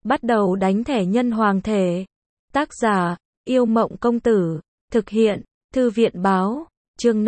Bắt đầu đánh thẻ nhân hoàng thể. Tác giả, Yêu Mộng Công Tử. Thực hiện, Thư viện Báo. Chương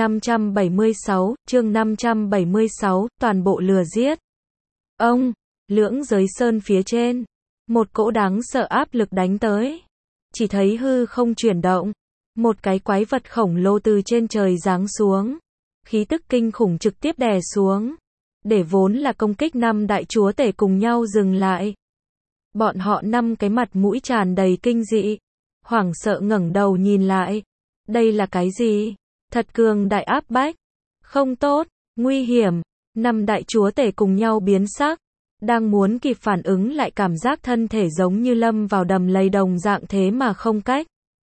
576, toàn bộ lừa giết. Ông, lưỡng giới sơn phía trên. Một cỗ đáng sợ áp lực đánh tới. Chỉ thấy hư không chuyển động. Một cái quái vật khổng lồ từ trên trời giáng xuống. Khí tức kinh khủng trực tiếp đè xuống. Để vốn là công kích năm đại chúa tể cùng nhau dừng lại. Bọn họ năm cái mặt mũi tràn đầy kinh dị. Hoảng sợ ngẩng đầu nhìn lại. Đây là cái gì? Thật cường đại áp bách. Không tốt, nguy hiểm. Năm đại chúa tể cùng nhau biến sắc. Đang muốn kịp phản ứng lại cảm giác thân thể giống như lâm vào đầm lầy đồng dạng thế mà không cách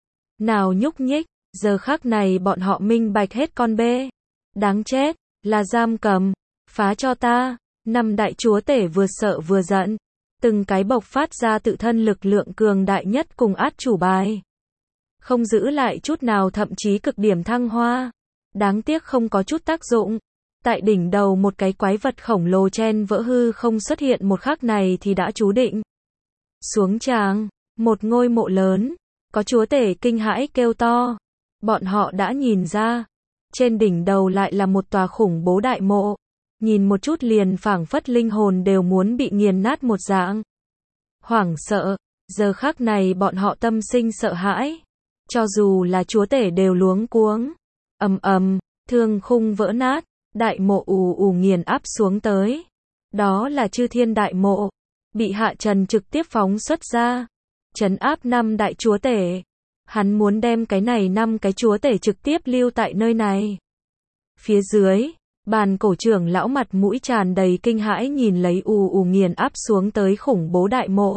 nào nhúc nhích. Giờ khắc này bọn họ minh bạch hết con bê. Đáng chết, là giam cầm. Phá cho ta. Năm đại chúa tể vừa sợ vừa giận. Từng cái bộc phát ra tự thân lực lượng cường đại nhất cùng át chủ bài. Không giữ lại chút nào, thậm chí cực điểm thăng hoa. Đáng tiếc không có chút tác dụng. Tại đỉnh đầu một cái quái vật khổng lồ chen vỡ hư không xuất hiện một khắc này thì đã chú định. Xuống tràng, một ngôi mộ lớn, có chúa tể kinh hãi kêu to. Bọn họ đã nhìn ra, trên đỉnh đầu lại là một tòa khủng bố đại mộ. Nhìn một chút liền phảng phất linh hồn đều muốn bị nghiền nát một dạng. Hoảng sợ, giờ khắc này bọn họ tâm sinh sợ hãi. Cho dù là chúa tể đều luống cuống. Ầm ầm, thương khung vỡ nát, đại mộ ù ù nghiền áp xuống tới. Đó là Chư Thiên đại mộ, bị Hạ Trần trực tiếp phóng xuất ra, trấn áp năm đại chúa tể. Hắn muốn đem cái này năm cái chúa tể trực tiếp lưu tại nơi này. Phía dưới, Bàn Cổ trưởng lão mặt mũi tràn đầy kinh hãi nhìn lấy ù ù nghiền áp xuống tới khủng bố đại mộ.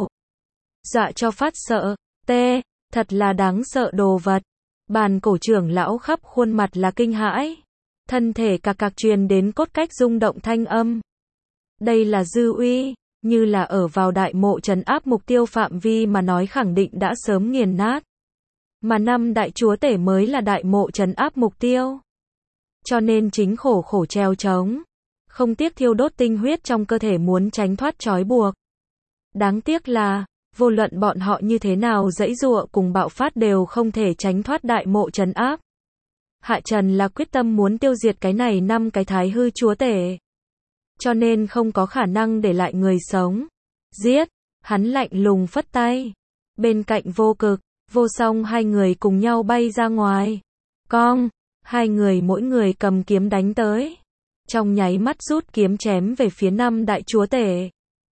Dọa cho phát sợ, thật là đáng sợ đồ vật. Bàn Cổ trưởng lão khắp khuôn mặt là kinh hãi. Thân thể cạc cạc truyền đến cốt cách rung động thanh âm. Đây là dư uy, như là ở vào đại mộ trấn áp mục tiêu phạm vi mà nói khẳng định đã sớm nghiền nát. Mà năm đại chúa tể mới là đại mộ trấn áp mục tiêu. Cho nên chính khổ treo trống. Không tiếc thiêu đốt tinh huyết trong cơ thể muốn tránh thoát trói buộc. Đáng tiếc là, vô luận bọn họ như thế nào giãy giụa cùng bạo phát đều không thể tránh thoát đại mộ trấn áp. Hạ Trần là quyết tâm muốn tiêu diệt cái này năm cái thái hư chúa tể. Cho nên không có khả năng để lại người sống. Giết, hắn lạnh lùng phất tay. Bên cạnh Vô Cực, Vô Song hai người cùng nhau bay ra ngoài. Cong, hai người mỗi người cầm kiếm đánh tới. Trong nháy mắt rút kiếm chém về phía năm đại chúa tể.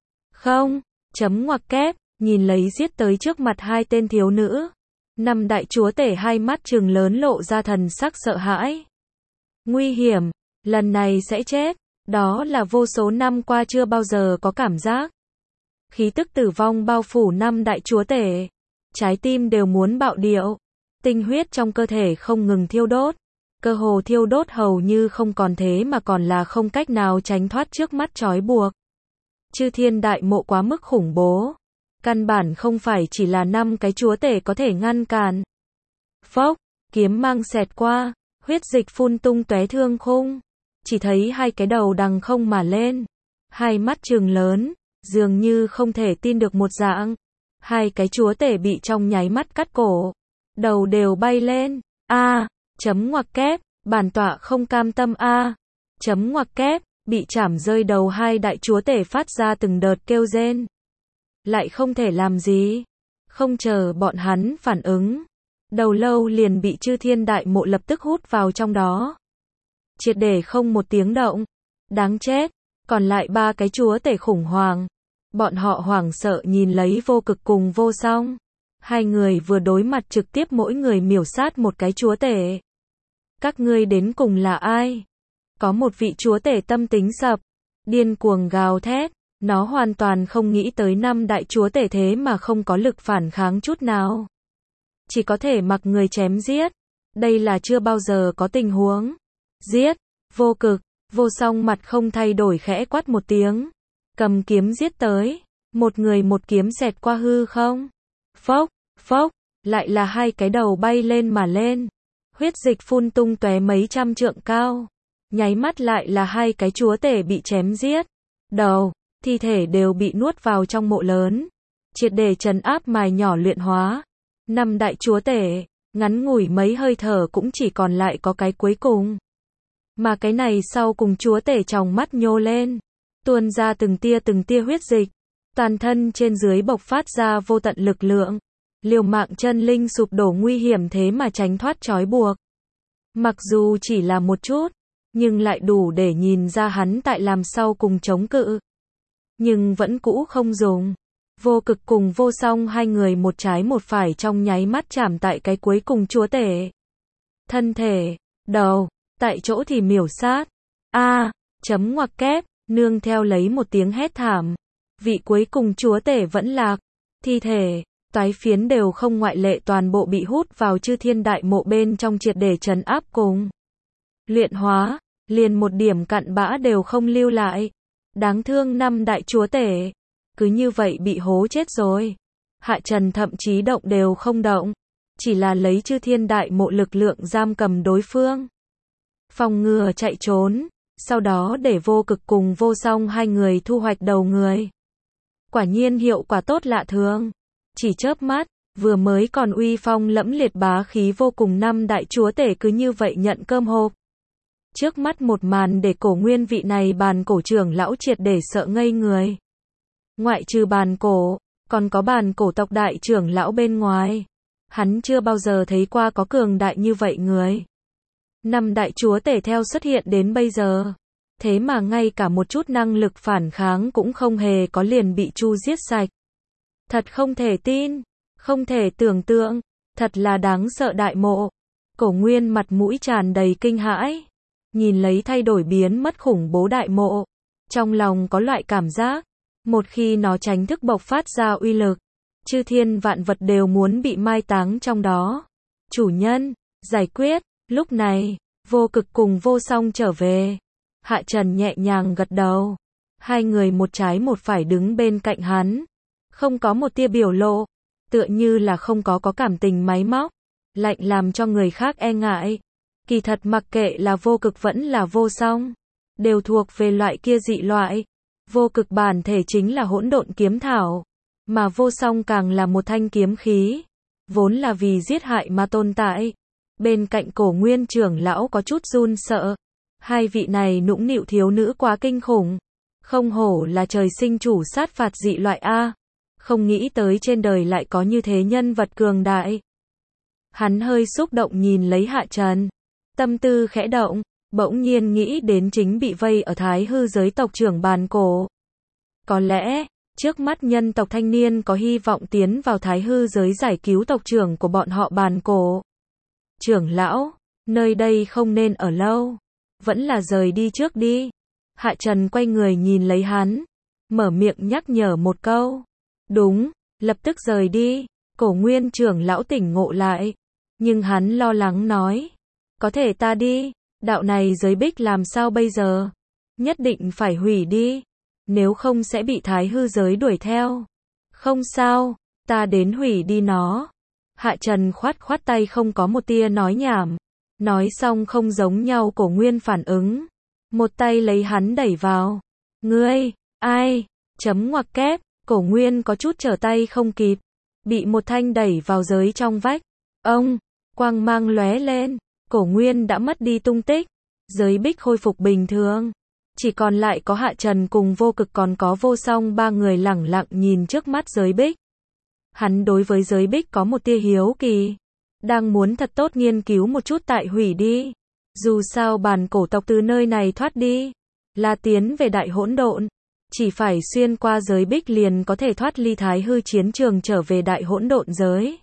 Không, chấm ngoặc kép, nhìn lấy giết tới trước mặt hai tên thiếu nữ. Năm đại chúa tể hai mắt trừng lớn lộ ra thần sắc sợ hãi. Nguy hiểm, lần này sẽ chết. Đó là vô số năm qua chưa bao giờ có cảm giác. Khí tức tử vong bao phủ năm đại chúa tể. Trái tim đều muốn bạo điệu. Tinh huyết trong cơ thể không ngừng thiêu đốt. Cơ hồ thiêu đốt hầu như không còn thế mà còn là không cách nào tránh thoát trước mắt trói buộc. Chư Thiên đại mộ quá mức khủng bố. Căn bản không phải chỉ là năm cái chúa tể có thể ngăn cản. Phốc, kiếm mang xẹt qua, huyết dịch phun tung tóe thương khung. Chỉ thấy hai cái đầu đằng không mà lên. Hai mắt trừng lớn, dường như không thể tin được một dạng. Hai cái chúa tể bị trong nháy mắt cắt cổ. Đầu đều bay lên. Chấm ngoặc kép, bản tọa không cam tâm chấm ngoặc kép, bị chảm rơi đầu hai đại chúa tể phát ra từng đợt kêu rên. Lại không thể làm gì. Không chờ bọn hắn phản ứng. Đầu lâu liền bị Chư Thiên đại mộ lập tức hút vào trong đó. Triệt để không một tiếng động. Đáng chết. Còn lại ba cái chúa tể khủng hoảng. Bọn họ hoảng sợ nhìn lấy Vô Cực cùng Vô Song. Hai người vừa đối mặt trực tiếp mỗi người miểu sát một cái chúa tể. Các ngươi đến cùng là ai? Có một vị chúa tể tâm tính sập. Điên cuồng gào thét. Nó hoàn toàn không nghĩ tới năm đại chúa tể thế mà không có lực phản kháng chút nào. Chỉ có thể mặc người chém giết. Đây là chưa bao giờ có tình huống. Giết, Vô Cực, Vô Song mặt không thay đổi khẽ quát một tiếng. Cầm kiếm giết tới. Một người một kiếm xẹt qua hư không. Phốc, lại là hai cái đầu bay lên mà lên. Huyết dịch phun tung tóe mấy trăm trượng cao. Nháy mắt lại là hai cái chúa tể bị chém giết. Đầu, thi thể đều bị nuốt vào trong mộ lớn. triệt để trấn áp mài nhỏ luyện hóa. Năm đại chúa tể, ngắn ngủi mấy hơi thở cũng chỉ còn lại có cái cuối cùng. Mà cái này sau cùng chúa tể trong mắt nhô lên, tuôn ra từng tia huyết dịch, toàn thân trên dưới bộc phát ra vô tận lực lượng, liều mạng chân linh sụp đổ nguy hiểm thế mà tránh thoát trói buộc. Mặc dù chỉ là một chút, nhưng lại đủ để nhìn ra hắn tại làm sau cùng chống cự. Nhưng vẫn cũ không dùng. Vô cực cùng vô song hai người một trái một phải trong nháy mắt chạm tại cái cuối cùng chúa tể. Thân thể, đầu, tại chỗ thì miểu sát. Chấm ngoặc kép, nương theo lấy một tiếng hét thảm. Vị cuối cùng chúa tể vẫn lạc. Thi thể, toái phiến đều không ngoại lệ toàn bộ bị hút vào chư thiên đại mộ bên trong triệt để trấn áp cùng. Luyện hóa, liền một điểm cặn bã đều không lưu lại. Đáng thương năm đại chúa tể. Cứ như vậy bị hố chết rồi. Hạ Trần thậm chí động đều không động. Chỉ là lấy chư thiên đại mộ lực lượng giam cầm đối phương. Phòng ngừa chạy trốn. Sau đó để vô cực cùng vô song hai người thu hoạch đầu người. Quả nhiên hiệu quả tốt lạ thường. Chỉ chớp mắt, vừa mới còn uy phong lẫm liệt bá khí vô cùng năm đại chúa tể cứ như vậy nhận cơm hộp. Trước mắt một màn để cổ nguyên vị này bàn cổ trưởng lão triệt để sợ ngây người. Ngoại trừ bàn cổ, còn có bàn cổ tộc đại trưởng lão bên ngoài. Hắn chưa bao giờ thấy qua có cường đại như vậy người. Năm đại chúa tể theo xuất hiện đến bây giờ. Thế mà ngay cả một chút năng lực phản kháng cũng không hề có liền bị chu giết sạch. Thật không thể tin, không thể tưởng tượng, thật là đáng sợ đại mộ. Cổ nguyên mặt mũi tràn đầy kinh hãi. Nhìn lấy thay đổi biến mất khủng bố đại mộ. Trong lòng có loại cảm giác. Một khi nó tránh thức bộc phát ra uy lực, chư thiên vạn vật đều muốn bị mai táng trong đó. Chủ nhân, giải quyết, lúc này, vô cực cùng vô song trở về. Hạ Trần nhẹ nhàng gật đầu. Hai người một trái một phải đứng bên cạnh hắn. Không có một tia biểu lộ, tựa như là không có cảm tình máy móc, lạnh làm cho người khác e ngại. Kỳ thật mặc kệ là vô cực vẫn là vô song, đều thuộc về loại kia dị loại. Vô cực bản thể chính là hỗn độn kiếm thảo, mà vô song càng là một thanh kiếm khí, vốn là vì giết hại mà tồn tại. Bên cạnh cổ nguyên trưởng lão có chút run sợ, hai vị này nũng nịu thiếu nữ quá kinh khủng, không hổ là trời sinh chủ sát phạt dị loại a, không nghĩ tới trên đời lại có như thế nhân vật cường đại. Hắn hơi xúc động nhìn lấy Hạ Trần, tâm tư khẽ động. Bỗng nhiên nghĩ đến chính bị vây ở Thái hư giới tộc trưởng bàn cổ. Có lẽ, trước mắt nhân tộc thanh niên có hy vọng tiến vào Thái hư giới giải cứu tộc trưởng của bọn họ bàn cổ. Trưởng lão, nơi đây không nên ở lâu. Vẫn là rời đi trước đi. Hạ Trần quay người nhìn lấy hắn. Mở miệng nhắc nhở một câu. Đúng, lập tức rời đi. Cổ nguyên trưởng lão tỉnh ngộ lại. Nhưng hắn lo lắng nói. Có thể ta đi. Đạo này giới bích làm sao bây giờ? Nhất định phải hủy đi. Nếu không sẽ bị thái hư giới đuổi theo. Không sao, ta đến hủy đi nó. Hạ Trần khoát tay không có một tia nói nhảm. Nói xong không giống nhau cổ nguyên phản ứng. Một tay lấy hắn đẩy vào. Ngươi, ai? Chấm ngoặc kép, cổ nguyên có chút trở tay không kịp. Bị một thanh đẩy vào giới trong vách. Ông, quang mang lóe lên. Cổ nguyên đã mất đi tung tích, giới bích khôi phục bình thường. Chỉ còn lại có Hạ Trần cùng vô cực còn có vô song ba người lẳng lặng nhìn trước mắt giới bích. Hắn đối với giới bích có một tia hiếu kỳ. Đang muốn thật tốt nghiên cứu một chút tại hủy đi. Dù sao bàn cổ tộc từ nơi này thoát đi, là tiến về đại hỗn độn. Chỉ phải xuyên qua giới bích liền có thể thoát ly thái hư chiến trường trở về đại hỗn độn giới.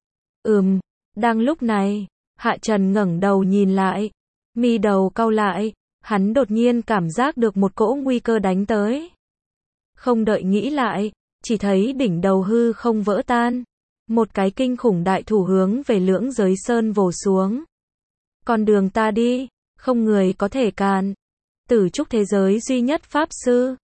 Đang lúc này. Hạ Trần ngẩng đầu nhìn lại, mi đầu cau lại, hắn đột nhiên cảm giác được một cỗ nguy cơ đánh tới. Không đợi nghĩ lại, chỉ thấy đỉnh đầu hư không vỡ tan, một cái kinh khủng đại thủ hướng về Lưỡng Giới Sơn vồ xuống. Con đường ta đi, không người có thể cản. Tử trúc thế giới duy nhất pháp sư,